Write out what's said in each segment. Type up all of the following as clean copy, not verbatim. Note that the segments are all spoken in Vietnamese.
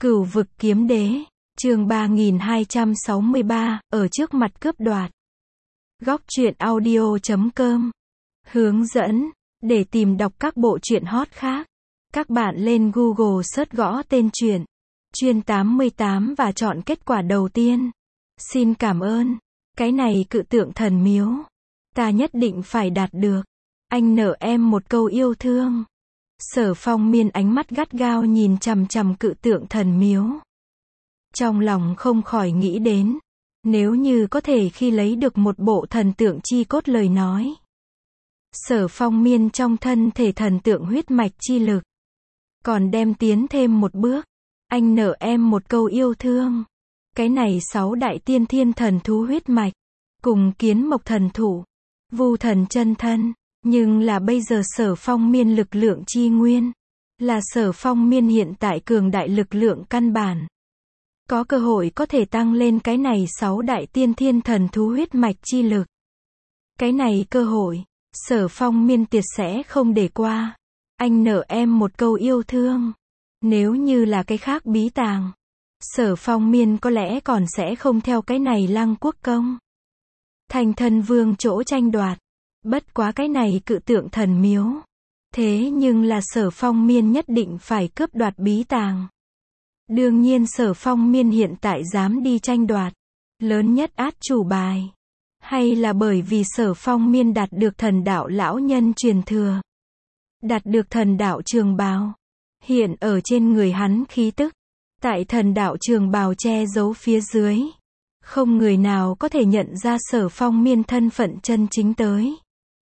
Cửu vực kiếm đế, chương 3263, ở trước mặt cướp đoạt. Góc truyện audio.com. Hướng dẫn, để tìm đọc các bộ truyện hot khác. Các bạn lên Google search gõ tên truyện, Chuyên 88 và chọn kết quả đầu tiên. Xin cảm ơn. Cái này cự tượng thần miếu. Ta nhất định phải đạt được. Anh nợ em một câu yêu thương. Sở Phong Miên ánh mắt gắt gao nhìn chằm chằm cự tượng thần miếu. Trong lòng không khỏi nghĩ đến, nếu như có thể khi lấy được một bộ thần tượng chi cốt lời nói. Sở Phong Miên trong thân thể thần tượng huyết mạch chi lực. Còn đem tiến thêm một bước. Anh nợ em một câu yêu thương. Cái này 6 đại tiên thiên thần thú huyết mạch. Cùng kiến mộc thần thụ. Vu thần chân thân. Nhưng là bây giờ Sở Phong Miên lực lượng chi nguyên. Là Sở Phong Miên hiện tại cường đại lực lượng căn bản. Có cơ hội có thể tăng lên cái này 6 đại tiên thiên thần thú huyết mạch chi lực. Cái này cơ hội, Sở Phong Miên tuyệt sẽ không để qua. Anh nợ em một câu yêu thương. Nếu như là cái khác bí tàng, Sở Phong Miên có lẽ còn sẽ không theo cái này Lăng Quốc công. Thành Thân Vương chỗ tranh đoạt. Bất quá cái này cự tượng thần miếu. Thế nhưng là Sở Phong Miên nhất định phải cướp đoạt bí tàng. Đương nhiên Sở Phong Miên hiện tại dám đi tranh đoạt. Lớn nhất át chủ bài. Hay là bởi vì Sở Phong Miên đạt được thần đạo lão nhân truyền thừa. Đạt được thần đạo trường bào. Hiện ở trên người hắn khí tức. Tại thần đạo trường bào che giấu phía dưới. Không người nào có thể nhận ra Sở Phong Miên thân phận chân chính tới.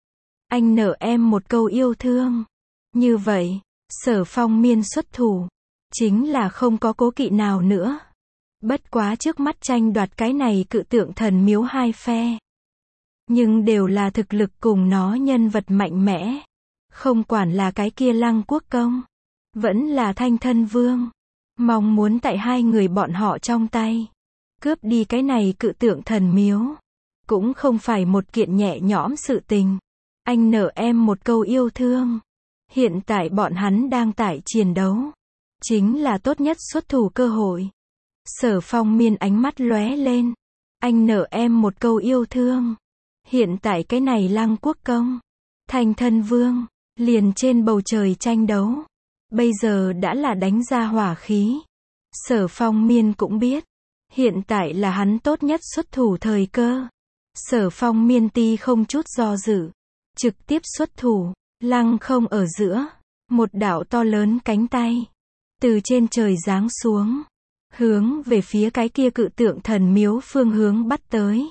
Anh nợ em một câu yêu thương. Như vậy, Sở Phong Miên xuất thủ. Chính là không có cố kỵ nào nữa. Bất quá trước mắt tranh đoạt cái này cự tượng thần miếu hai phe. Nhưng đều là thực lực cùng nó nhân vật mạnh mẽ. Không quản là cái kia Lăng Quốc công. Vẫn là Thanh Thân Vương. Mong muốn tại hai người bọn họ trong tay. Cướp đi cái này cự tượng thần miếu. Cũng không phải một kiện nhẹ nhõm sự tình. Anh nợ em một câu yêu thương. Hiện tại bọn hắn đang tại chiến đấu. Chính là tốt nhất xuất thủ cơ hội. Sở Phong Miên ánh mắt lóe lên. Anh nợ em một câu yêu thương. Hiện tại cái này Lăng Quốc công, Thanh Thân Vương, liền trên bầu trời tranh đấu. Bây giờ đã là đánh ra hỏa khí. Sở Phong Miên cũng biết. Hiện tại là hắn tốt nhất xuất thủ thời cơ. Sở Phong Miên ti không chút do dự. Trực tiếp xuất thủ. Lăng không ở giữa. Một đạo to lớn cánh tay. Từ trên trời giáng xuống. Hướng về phía cái kia cự tượng thần miếu phương hướng bắt tới.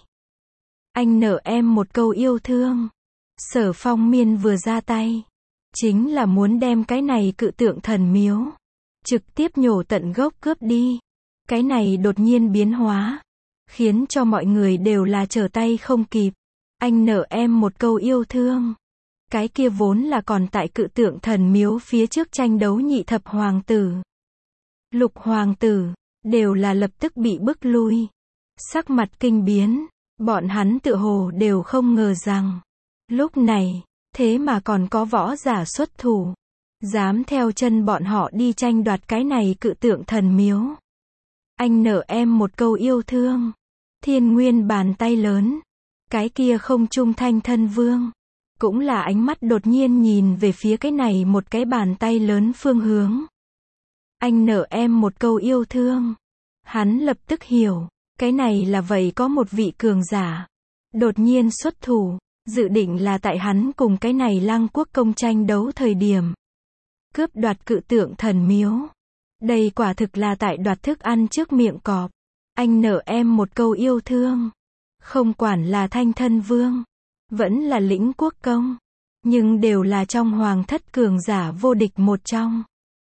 Anh nợ em một câu yêu thương. Sở Phong Miên vừa ra tay. Chính là muốn đem cái này cự tượng thần miếu. Trực tiếp nhổ tận gốc cướp đi. Cái này đột nhiên biến hóa. Khiến cho mọi người đều là trở tay không kịp. Anh nợ em một câu yêu thương. Cái kia vốn là còn tại cự tượng thần miếu phía trước tranh đấu nhị thập hoàng tử. Lục hoàng tử, đều là lập tức bị bức lui. Sắc mặt kinh biến, bọn hắn tựa hồ đều không ngờ rằng. Lúc này, thế mà còn có võ giả xuất thủ. Dám theo chân bọn họ đi tranh đoạt cái này cự tượng thần miếu. Anh nợ em một câu yêu thương. Thiên Nguyên bàn tay lớn. Cái kia không trung Thanh Thân Vương. Cũng là ánh mắt đột nhiên nhìn về phía cái này một cái bàn tay lớn phương hướng. Anh nợ em một câu yêu thương. Hắn lập tức hiểu, cái này là vậy có một vị cường giả. Đột nhiên xuất thủ, dự định là tại hắn cùng cái này Lăng Quốc công tranh đấu thời điểm. Cướp đoạt cự tượng thần miếu. Đây quả thực là tại đoạt thức ăn trước miệng cọp. Anh nợ em một câu yêu thương. Không quản là Thanh Thân Vương. Vẫn là Lĩnh Quốc công. Nhưng đều là trong hoàng thất cường giả vô địch một trong.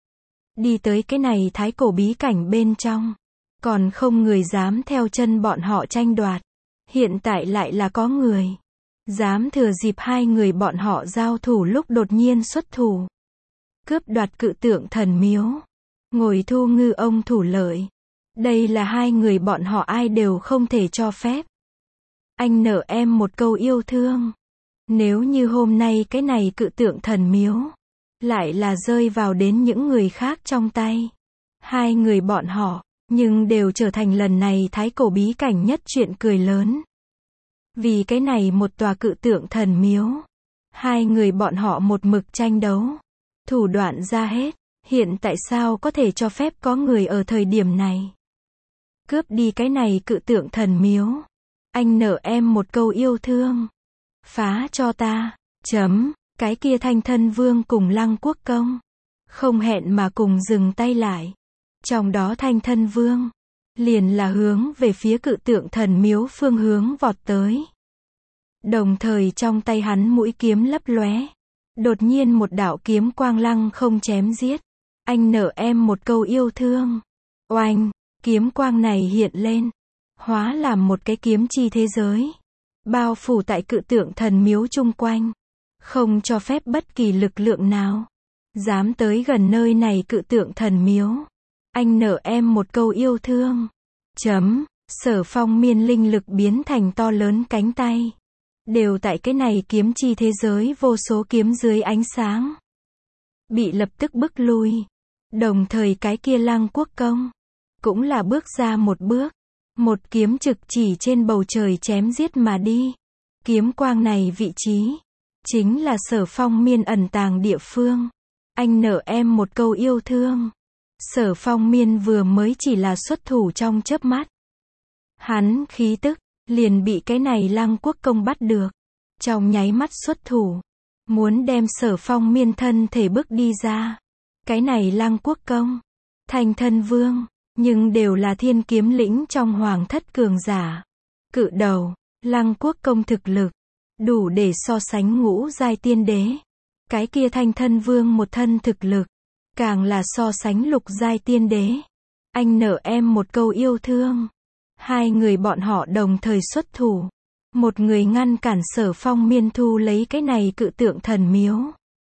Đi tới cái này thái cổ bí cảnh bên trong. Còn không người dám theo chân bọn họ tranh đoạt. Hiện tại lại là có người. Dám thừa dịp hai người bọn họ giao thủ lúc đột nhiên xuất thủ. Cướp đoạt cự tượng thần miếu. Ngồi thu ngư ông thủ lợi. Đây là hai người bọn họ ai đều không thể cho phép. Anh nợ em một câu yêu thương. Nếu như hôm nay cái này cự tượng thần miếu. Lại là rơi vào đến những người khác trong tay. Hai người bọn họ, nhưng đều trở thành lần này thái cổ bí cảnh nhất chuyện cười lớn. Vì cái này một tòa cự tượng thần miếu. Hai người bọn họ một mực tranh đấu. Thủ đoạn ra hết. Hiện tại sao có thể cho phép có người ở thời điểm này cướp đi cái này cự tượng thần miếu. Anh nợ em một câu yêu thương. Phá cho ta. Chấm. Cái kia Thanh Thân Vương cùng Lăng Quốc Công không hẹn mà cùng dừng tay lại. Trong đó Thanh Thân Vương liền là hướng về phía cự tượng thần miếu phương hướng vọt tới. Đồng thời trong tay hắn mũi kiếm lấp lóe. Đột nhiên một đạo kiếm quang lăng không chém giết. Anh nợ em một câu yêu thương. Oanh, kiếm quang này hiện lên, hóa làm một cái kiếm chi thế giới, bao phủ tại cự tượng thần miếu chung quanh, không cho phép bất kỳ lực lượng nào dám tới gần nơi này cự tượng thần miếu. Anh nợ em một câu yêu thương. Chấm. Sở Phong Miên linh lực biến thành to lớn cánh tay, đều tại cái này kiếm chi thế giới vô số kiếm dưới ánh sáng bị lập tức bức lui. Đồng thời cái kia Lăng Quốc Công cũng là bước ra một bước, một kiếm trực chỉ trên bầu trời chém giết mà đi. Kiếm quang này vị trí chính là Sở Phong Miên ẩn tàng địa phương. Anh nợ em một câu yêu thương. Sở Phong Miên vừa mới chỉ là xuất thủ trong chớp mắt, hắn khí tức liền bị cái này Lăng Quốc Công bắt được. Trong nháy mắt xuất thủ, muốn đem Sở Phong Miên thân thể bước đi ra. Cái này Lăng Quốc Công, Thanh Thân Vương, nhưng đều là thiên kiếm lĩnh trong hoàng thất cường giả. Cự đầu, Lăng Quốc Công thực lực đủ để so sánh ngũ giai tiên đế. Cái kia Thanh Thân Vương một thân thực lực càng là so sánh lục giai tiên đế. Anh nợ em một câu yêu thương. Hai người bọn họ đồng thời xuất thủ. Một người ngăn cản Sở Phong Miên thu lấy cái này cự tượng thần miếu.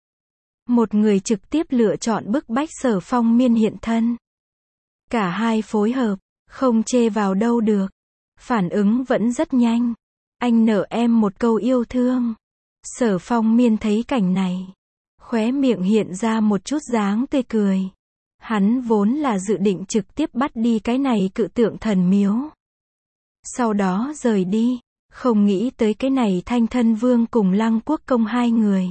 Một người trực tiếp lựa chọn bức bách Sở Phong Miên hiện thân. Cả hai phối hợp, không chê vào đâu được. Phản ứng vẫn rất nhanh. Anh nợ em một câu yêu thương. Sở Phong Miên thấy cảnh này, khóe miệng hiện ra một chút dáng tươi cười. Hắn vốn là dự định trực tiếp bắt đi cái này cự tượng thần miếu, sau đó rời đi. Không nghĩ tới cái này Thanh Thân Vương cùng Lăng Quốc Công hai người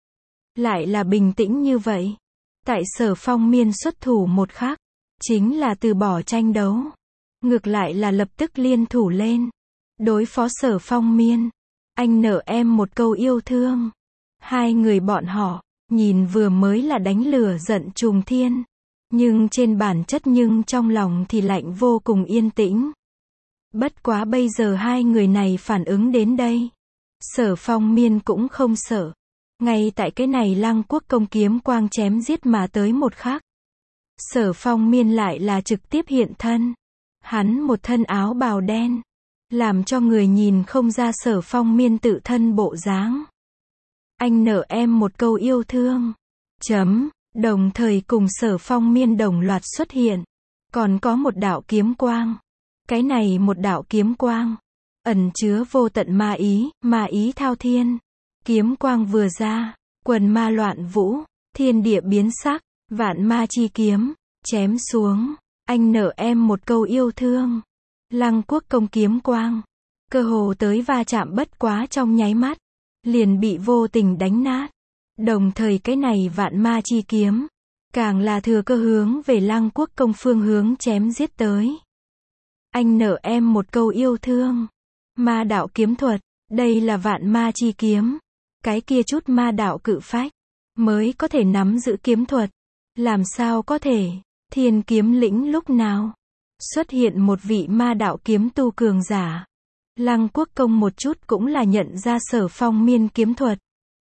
lại là bình tĩnh như vậy. Tại Sở Phong Miên xuất thủ một khắc, chính là từ bỏ tranh đấu, ngược lại là lập tức liên thủ lên đối phó Sở Phong Miên. Anh nợ em một câu yêu thương. Hai người bọn họ nhìn vừa mới là đánh lửa giận trùng thiên, nhưng trên bản chất nhưng trong lòng thì lạnh vô cùng yên tĩnh. Bất quá bây giờ hai người này phản ứng đến đây, Sở Phong Miên cũng không sợ. Ngay tại cái này Lăng Quốc Công kiếm quang chém giết mà tới một khắc, Sở Phong Miên lại là trực tiếp hiện thân. Hắn một thân áo bào đen, làm cho người nhìn không ra Sở Phong Miên tự thân bộ dáng. Anh nợ em một câu yêu thương. Chấm. Đồng thời cùng Sở Phong Miên đồng loạt xuất hiện, còn có một đạo kiếm quang. Cái này một đạo kiếm quang ẩn chứa vô tận ma ý thao thiên. Kiếm quang vừa ra, quần ma loạn vũ, thiên địa biến sắc, vạn ma chi kiếm chém xuống. Anh nợ em một câu yêu thương. Lăng Quốc Công kiếm quang cơ hồ tới va chạm, bất quá trong nháy mắt liền bị vô tình đánh nát. Đồng thời cái này vạn ma chi kiếm càng là thừa cơ hướng về Lăng Quốc Công phương hướng chém giết tới. Anh nợ em một câu yêu thương. Ma đạo kiếm thuật, đây là vạn ma chi kiếm. Cái kia chút ma đạo cự phách mới có thể nắm giữ kiếm thuật. Làm sao có thể? Thiên kiếm lĩnh lúc nào xuất hiện một vị ma đạo kiếm tu cường giả? Lăng Quốc Công một chút cũng là nhận ra Sở Phong Miên kiếm thuật.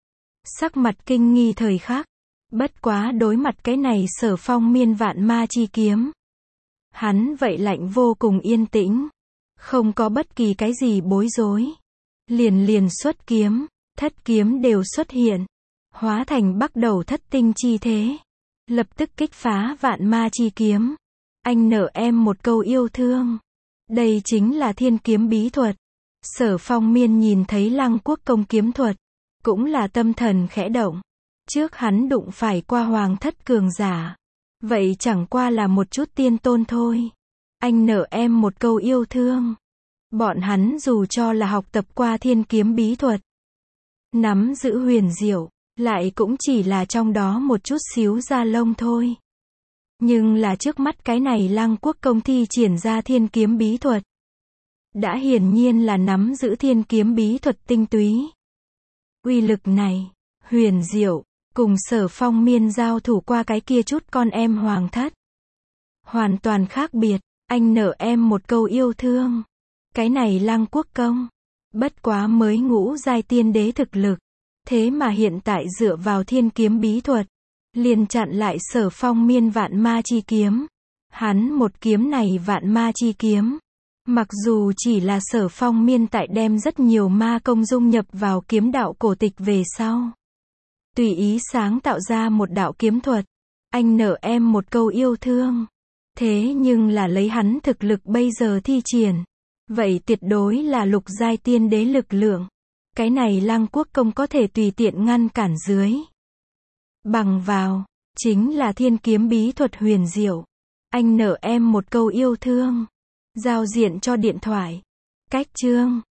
Sắc mặt kinh nghi thời khắc. Bất quá đối mặt cái này Sở Phong Miên vạn ma chi kiếm, hắn vậy lạnh vô cùng yên tĩnh, không có bất kỳ cái gì bối rối. Liền xuất kiếm, thất kiếm đều xuất hiện, hóa thành bắt đầu thất tinh chi thế, lập tức kích phá vạn ma chi kiếm. Anh nợ em một câu yêu thương. Đây chính là thiên kiếm bí thuật. Sở Phong Miên nhìn thấy Lăng Quốc Công kiếm thuật, cũng là tâm thần khẽ động. Trước hắn đụng phải qua hoàng thất cường giả, Vậy chẳng qua là một chút tiên tôn thôi. Anh nợ em một câu yêu thương. Bọn hắn dù cho là học tập qua thiên kiếm bí thuật, nắm giữ huyền diệu, lại cũng chỉ là trong đó một chút xíu da lông thôi. Nhưng là trước mắt cái này Lăng Quốc công thi triển ra thiên kiếm bí thuật, đã hiển nhiên là nắm giữ thiên kiếm bí thuật tinh túy. Uy lực này, huyền diệu, cùng Sở Phong Miên giao thủ qua cái kia chút con em hoàng thất, hoàn toàn khác biệt. Anh nợ em một câu yêu thương. Cái này Lăng Quốc công, bất quá mới ngũ giai tiên đế thực lực, thế mà hiện tại dựa vào thiên kiếm bí thuật, liền chặn lại Sở Phong Miên vạn ma chi kiếm. Hắn một kiếm này vạn ma chi kiếm, mặc dù chỉ là Sở Phong Miên tại đem rất nhiều ma công dung nhập vào kiếm đạo cổ tịch về sau, tùy ý sáng tạo ra một đạo kiếm thuật. Anh nợ em một câu yêu thương. Thế nhưng là lấy hắn thực lực bây giờ thi triển, vậy tuyệt đối là lục giai tiên đế lực lượng. Cái này Lăng Quốc công có thể tùy tiện ngăn cản dưới. Bằng vào, chính là thiên kiếm bí thuật huyền diệu. Anh nợ em một câu yêu thương. Giao diện cho điện thoại. Cách chương